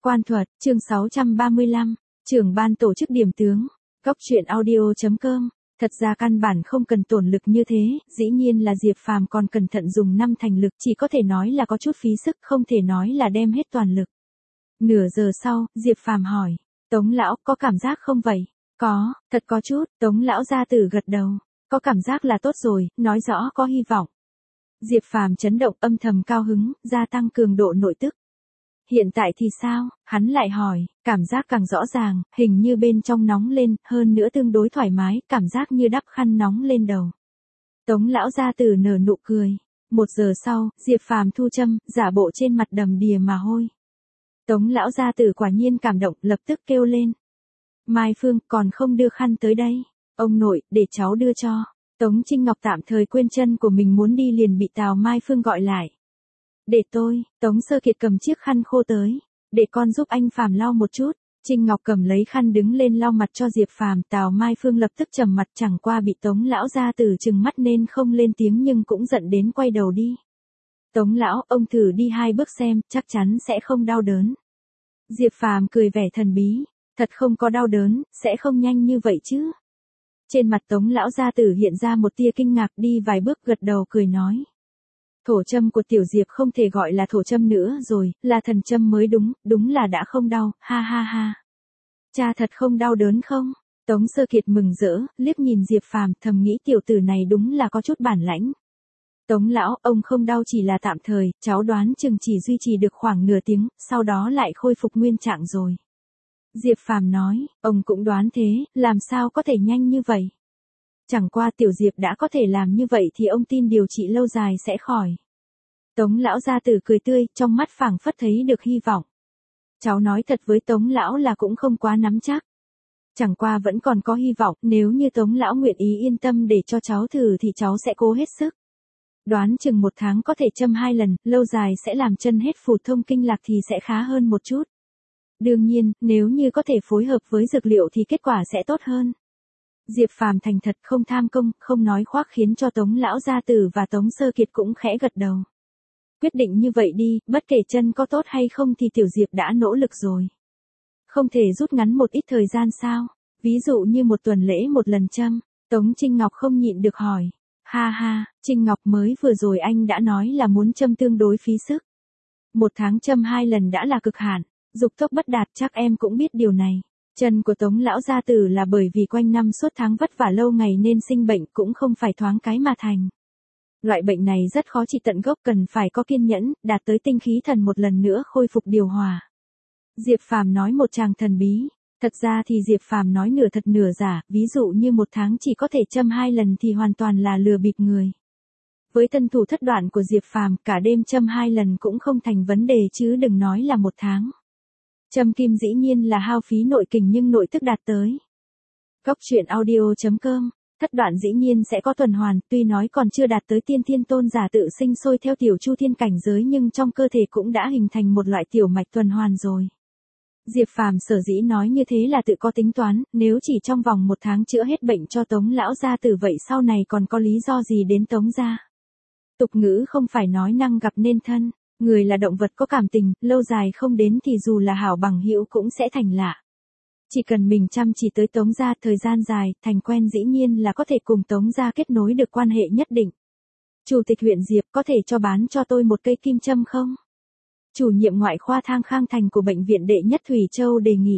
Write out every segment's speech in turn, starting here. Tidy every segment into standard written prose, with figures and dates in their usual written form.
Quan thuật, chương 635, trưởng ban tổ chức điểm tướng, góc truyện audio.com. Thật ra căn bản không cần tổn lực như thế, dĩ nhiên là Diệp Phàm còn cẩn thận dùng 5 thành lực, chỉ có thể nói là có chút phí sức, không thể nói là đem hết toàn lực. Nửa giờ sau, Diệp Phàm hỏi, Tống lão có cảm giác không vậy? Có, thật có chút, Tống lão gia tử gật đầu, có cảm giác là tốt rồi, nói rõ có hy vọng. Diệp Phàm chấn động, âm thầm cao hứng, gia tăng cường độ nội tức. Hiện tại thì sao? Hắn lại hỏi, cảm giác càng rõ ràng, hình như bên trong nóng lên, hơn nữa tương đối thoải mái, cảm giác như đắp khăn nóng lên đầu. Tống lão gia tử nở nụ cười. 1 giờ sau, Diệp Phàm thu châm, giả bộ trên mặt đầm đìa mà hôi. Tống lão gia tử quả nhiên cảm động, lập tức kêu lên. Mai Phương, còn không đưa khăn tới đây. Ông nội, để cháu đưa cho. Tống Trinh Ngọc tạm thời quên chân của mình muốn đi liền bị Tào Mai Phương gọi lại. Để tôi, Tống Sơ Kiệt cầm chiếc khăn khô tới. Để con giúp anh Phàm lau một chút. Trinh Ngọc cầm lấy khăn đứng lên lau mặt cho Diệp Phàm. Tào Mai Phương lập tức trầm mặt, chẳng qua bị Tống lão gia tử trừng mắt nên không lên tiếng nhưng cũng giận đến quay đầu đi. Tống lão, ông thử đi 2 bước xem, chắc chắn sẽ không đau đớn. Diệp Phàm cười vẻ thần bí. Thật không có đau đớn, sẽ không nhanh như vậy chứ. Trên mặt Tống lão gia tử hiện ra một tia kinh ngạc, đi vài bước gật đầu cười nói. Thổ châm của tiểu Diệp không thể gọi là thổ châm nữa rồi, là thần châm mới đúng, đúng là đã không đau, ha ha ha. Cha thật không đau đớn không? Tống Sơ Kiệt mừng rỡ, liếc nhìn Diệp Phàm, thầm nghĩ tiểu tử này đúng là có chút bản lãnh. Tống lão, ông không đau chỉ là tạm thời, cháu đoán chừng chỉ duy trì được khoảng nửa tiếng, sau đó lại khôi phục nguyên trạng rồi. Diệp Phàm nói, ông cũng đoán thế, làm sao có thể nhanh như vậy? Chẳng qua tiểu Diệp đã có thể làm như vậy thì ông tin điều trị lâu dài sẽ khỏi. Tống lão gia tử cười tươi, trong mắt phảng phất thấy được hy vọng. Cháu nói thật với Tống lão là cũng không quá nắm chắc. Chẳng qua vẫn còn có hy vọng, nếu như Tống lão nguyện ý yên tâm để cho cháu thử thì cháu sẽ cố hết sức. Đoán chừng 1 tháng có thể châm 2 lần, lâu dài sẽ làm chân hết phù thông kinh lạc thì sẽ khá hơn một chút. Đương nhiên, nếu như có thể phối hợp với dược liệu thì kết quả sẽ tốt hơn. Diệp Phàm thành thật không tham công, không nói khoác khiến cho Tống lão gia tử và Tống Sơ Kiệt cũng khẽ gật đầu. Quyết định như vậy đi, bất kể chân có tốt hay không thì tiểu Diệp đã nỗ lực rồi. Không thể rút ngắn một ít thời gian sao? Ví dụ như 1 tuần lễ 1 lần châm. Tống Trinh Ngọc không nhịn được hỏi. Ha ha, Trinh Ngọc mới vừa rồi anh đã nói là muốn châm tương đối phí sức. 1 tháng châm 2 lần đã là cực hạn. Dục tốc bất đạt, chắc em cũng biết điều này. Chân của Tống lão gia tử là bởi vì quanh năm suốt tháng vất vả lâu ngày nên sinh bệnh, cũng không phải thoáng cái mà thành. Loại bệnh này rất khó trị tận gốc, cần phải có kiên nhẫn, đạt tới tinh khí thần một lần nữa khôi phục điều hòa. Diệp Phàm nói một tràng thần bí. Thật ra thì Diệp Phàm nói nửa thật nửa giả, ví dụ như 1 tháng chỉ có thể châm 2 lần thì hoàn toàn là lừa bịp người. Với thân thủ thất đoạn của Diệp Phàm, cả đêm châm 2 lần cũng không thành vấn đề chứ đừng nói là 1 tháng. Châm kim dĩ nhiên là hao phí nội kình nhưng nội tức đạt tới. Góc truyện audio.com, thất đoạn dĩ nhiên sẽ có tuần hoàn, tuy nói còn chưa đạt tới tiên thiên tôn giả tự sinh sôi theo tiểu chu thiên cảnh giới nhưng trong cơ thể cũng đã hình thành một loại tiểu mạch tuần hoàn rồi. Diệp Phàm sở dĩ nói như thế là tự có tính toán, nếu chỉ trong vòng 1 tháng chữa hết bệnh cho Tống lão gia tử vậy sau này còn có lý do gì đến Tống gia. Tục ngữ không phải nói năng gặp nên thân. Người là động vật có cảm tình, lâu dài không đến thì dù là hảo bằng hữu cũng sẽ thành lạ. Chỉ cần mình chăm chỉ tới Tống gia thời gian dài, thành quen dĩ nhiên là có thể cùng Tống gia kết nối được quan hệ nhất định. Chủ tịch huyện Diệp, có thể cho bán cho tôi 1 cây kim châm không? Chủ nhiệm ngoại khoa Thang Khang Thành của bệnh viện đệ nhất Thủy Châu đề nghị.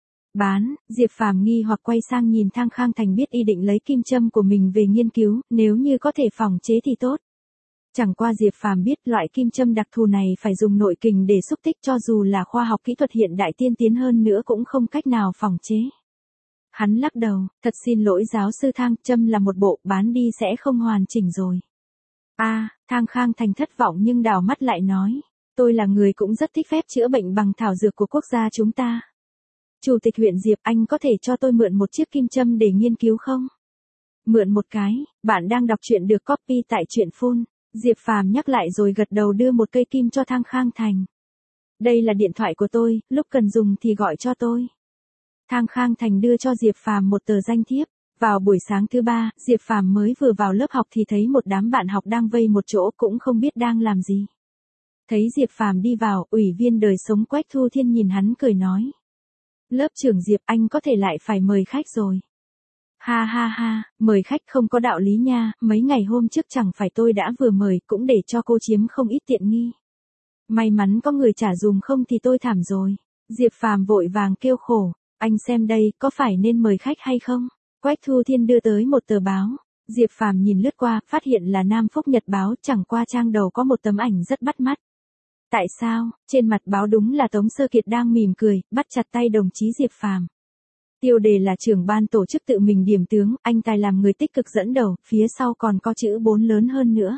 Bán, Diệp Phàm nghi hoặc quay sang nhìn Thang Khang Thành, biết ý định lấy kim châm của mình về nghiên cứu, nếu như có thể phòng chế thì tốt. Chẳng qua Diệp Phàm biết loại kim châm đặc thù này phải dùng nội kình để xúc tích, cho dù là khoa học kỹ thuật hiện đại tiên tiến hơn nữa cũng không cách nào phòng chế. Hắn lắc đầu, thật xin lỗi giáo sư Thang, châm là một bộ, bán đi sẽ không hoàn chỉnh rồi. Thang Khang Thành thất vọng nhưng đảo mắt lại nói, tôi là người cũng rất thích phép chữa bệnh bằng thảo dược của quốc gia chúng ta. Chủ tịch huyện Diệp, anh có thể cho tôi mượn 1 chiếc kim châm để nghiên cứu không? Mượn 1 cái, bạn đang đọc truyện được copy tại truyện phun. Diệp Phàm nhắc lại rồi gật đầu đưa 1 cây kim cho Thang Khang Thành. Đây là điện thoại của tôi, lúc cần dùng thì gọi cho tôi. Thang Khang Thành đưa cho Diệp Phàm 1 tờ danh thiếp. Vào buổi sáng thứ 3, Diệp Phàm mới vừa vào lớp học thì thấy một đám bạn học đang vây một chỗ cũng không biết đang làm gì. Thấy Diệp Phàm đi vào, ủy viên đời sống Quách Thu Thiên nhìn hắn cười nói. Lớp trưởng Diệp, anh có thể lại phải mời khách rồi. Ha ha ha, mời khách không có đạo lý nha, mấy ngày hôm trước chẳng phải tôi đã vừa mời cũng để cho cô chiếm không ít tiện nghi. May mắn có người trả dùm không thì tôi thảm rồi. Diệp Phàm vội vàng kêu khổ, anh xem đây, có phải nên mời khách hay không? Quách Thu Thiên đưa tới một tờ báo. Diệp Phàm nhìn lướt qua, phát hiện là Nam Phúc Nhật báo, chẳng qua trang đầu có một tấm ảnh rất bắt mắt. Tại sao? Trên mặt báo đúng là Tống Sơ Kiệt đang mỉm cười, bắt chặt tay đồng chí Diệp Phàm. Tiêu đề là trưởng ban tổ chức tự mình điểm tướng, anh tài làm người tích cực dẫn đầu, phía sau còn có chữ 4 lớn hơn nữa.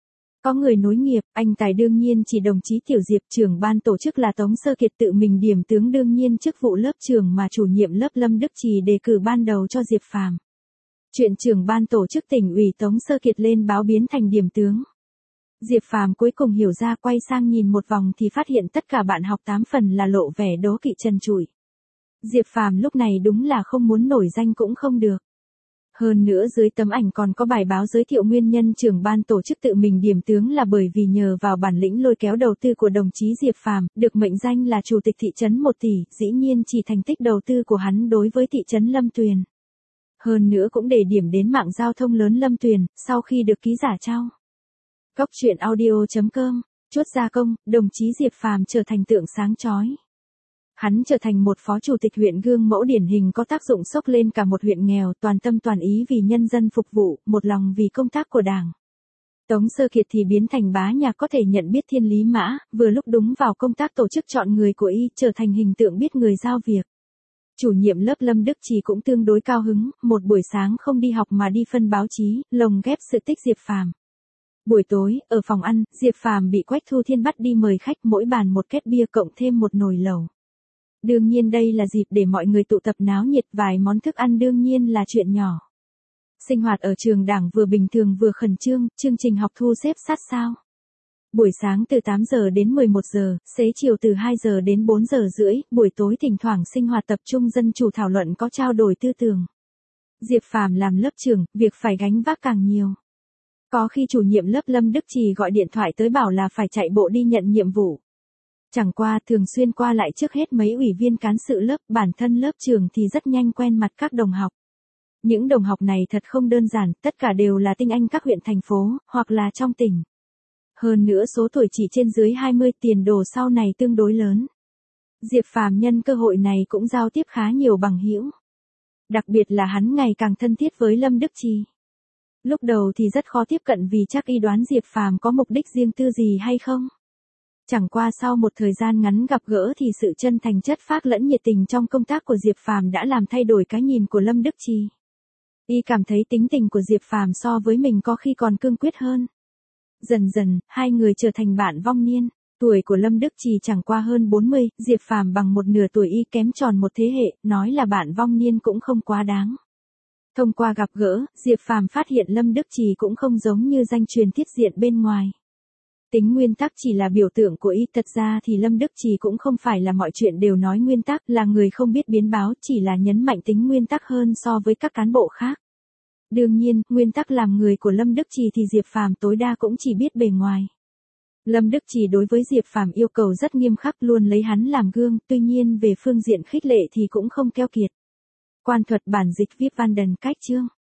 Có người nối nghiệp, anh tài đương nhiên chỉ đồng chí Tiểu Diệp, trưởng ban tổ chức là Tống Sơ Kiệt tự mình điểm tướng, đương nhiên chức vụ lớp trưởng mà chủ nhiệm lớp Lâm Đức Trì đề cử ban đầu cho Diệp Phàm. Chuyện trưởng ban tổ chức tỉnh ủy Tống Sơ Kiệt lên báo biến thành điểm tướng. Diệp Phàm cuối cùng hiểu ra, quay sang nhìn một vòng thì phát hiện tất cả bạn học 8 phần là lộ vẻ đố kỵ trần trụi. Diệp Phàm lúc này đúng là không muốn nổi danh cũng không được. Hơn nữa dưới tấm ảnh còn có bài báo giới thiệu nguyên nhân trưởng ban tổ chức tự mình điểm tướng là bởi vì nhờ vào bản lĩnh lôi kéo đầu tư của đồng chí Diệp Phàm, được mệnh danh là chủ tịch thị trấn 1 tỷ, dĩ nhiên chỉ thành tích đầu tư của hắn đối với thị trấn Lâm Tuyền. Hơn nữa cũng để điểm đến mạng giao thông lớn Lâm Tuyền, sau khi được ký giả trao. Góc truyện audio.com, chốt gia công, đồng chí Diệp Phàm trở thành tượng sáng chói. Hắn trở thành một phó chủ tịch huyện gương mẫu điển hình có tác dụng xốc lên cả một huyện nghèo, toàn tâm toàn ý vì nhân dân phục vụ, một lòng vì công tác của Đảng. Tống Sơ Kiệt thì biến thành bá nhạc có thể nhận biết thiên lý mã, vừa lúc đúng vào công tác tổ chức chọn người của y, trở thành hình tượng biết người giao việc. Chủ nhiệm lớp Lâm Đức Trì cũng tương đối cao hứng, một buổi sáng không đi học mà đi phân báo chí, lồng ghép sự tích Diệp Phàm. Buổi tối, ở phòng ăn, Diệp Phàm bị Quách Thu Thiên bắt đi mời khách, mỗi bàn một két bia cộng thêm một nồi lẩu. Đương nhiên đây là dịp để mọi người tụ tập náo nhiệt, vài món thức ăn đương nhiên là chuyện nhỏ. Sinh hoạt ở trường Đảng vừa bình thường vừa khẩn trương, chương trình học thu xếp sát sao. Buổi sáng từ 8 giờ đến 11 giờ, xế chiều từ 2 giờ đến 4 giờ rưỡi, buổi tối thỉnh thoảng sinh hoạt tập trung dân chủ thảo luận có trao đổi tư tưởng. Diệp Phàm làm lớp trưởng, việc phải gánh vác càng nhiều. Có khi chủ nhiệm lớp Lâm Đức Trì gọi điện thoại tới bảo là phải chạy bộ đi nhận nhiệm vụ. Chẳng qua thường xuyên qua lại trước hết mấy ủy viên cán sự lớp, bản thân lớp trưởng thì rất nhanh quen mặt các đồng học. Những đồng học này thật không đơn giản, tất cả đều là tinh anh các huyện thành phố, hoặc là trong tỉnh. Hơn nữa số tuổi chỉ trên dưới 20, tiền đồ sau này tương đối lớn. Diệp Phàm nhân cơ hội này cũng giao tiếp khá nhiều bằng hữu. Đặc biệt là hắn ngày càng thân thiết với Lâm Đức Trì. Lúc đầu thì rất khó tiếp cận vì chắc y đoán Diệp Phàm có mục đích riêng tư gì hay không. Chẳng qua sau một thời gian ngắn gặp gỡ thì sự chân thành chất phác lẫn nhiệt tình trong công tác của Diệp Phàm đã làm thay đổi cái nhìn của Lâm Đức Trì. Y cảm thấy tính tình của Diệp Phàm so với mình có khi còn cương quyết hơn. Dần dần, hai người trở thành bạn vong niên. Tuổi của Lâm Đức Trì chẳng qua hơn 40, Diệp Phàm bằng một nửa tuổi, y kém tròn một thế hệ, nói là bạn vong niên cũng không quá đáng. Thông qua gặp gỡ, Diệp Phàm phát hiện Lâm Đức Trì cũng không giống như danh truyền thiết diện bên ngoài. Tính nguyên tắc chỉ là biểu tượng của y, thật ra thì Lâm Đức Trì cũng không phải là mọi chuyện đều nói nguyên tắc, là người không biết biến báo, chỉ là nhấn mạnh tính nguyên tắc hơn so với các cán bộ khác. Đương nhiên, nguyên tắc làm người của Lâm Đức Trì thì Diệp Phàm tối đa cũng chỉ biết bề ngoài. Lâm Đức Trì đối với Diệp Phàm yêu cầu rất nghiêm khắc, luôn lấy hắn làm gương, tuy nhiên về phương diện khích lệ thì cũng không keo kiệt. Quan thuật bản dịch Vip Van Den cách chương.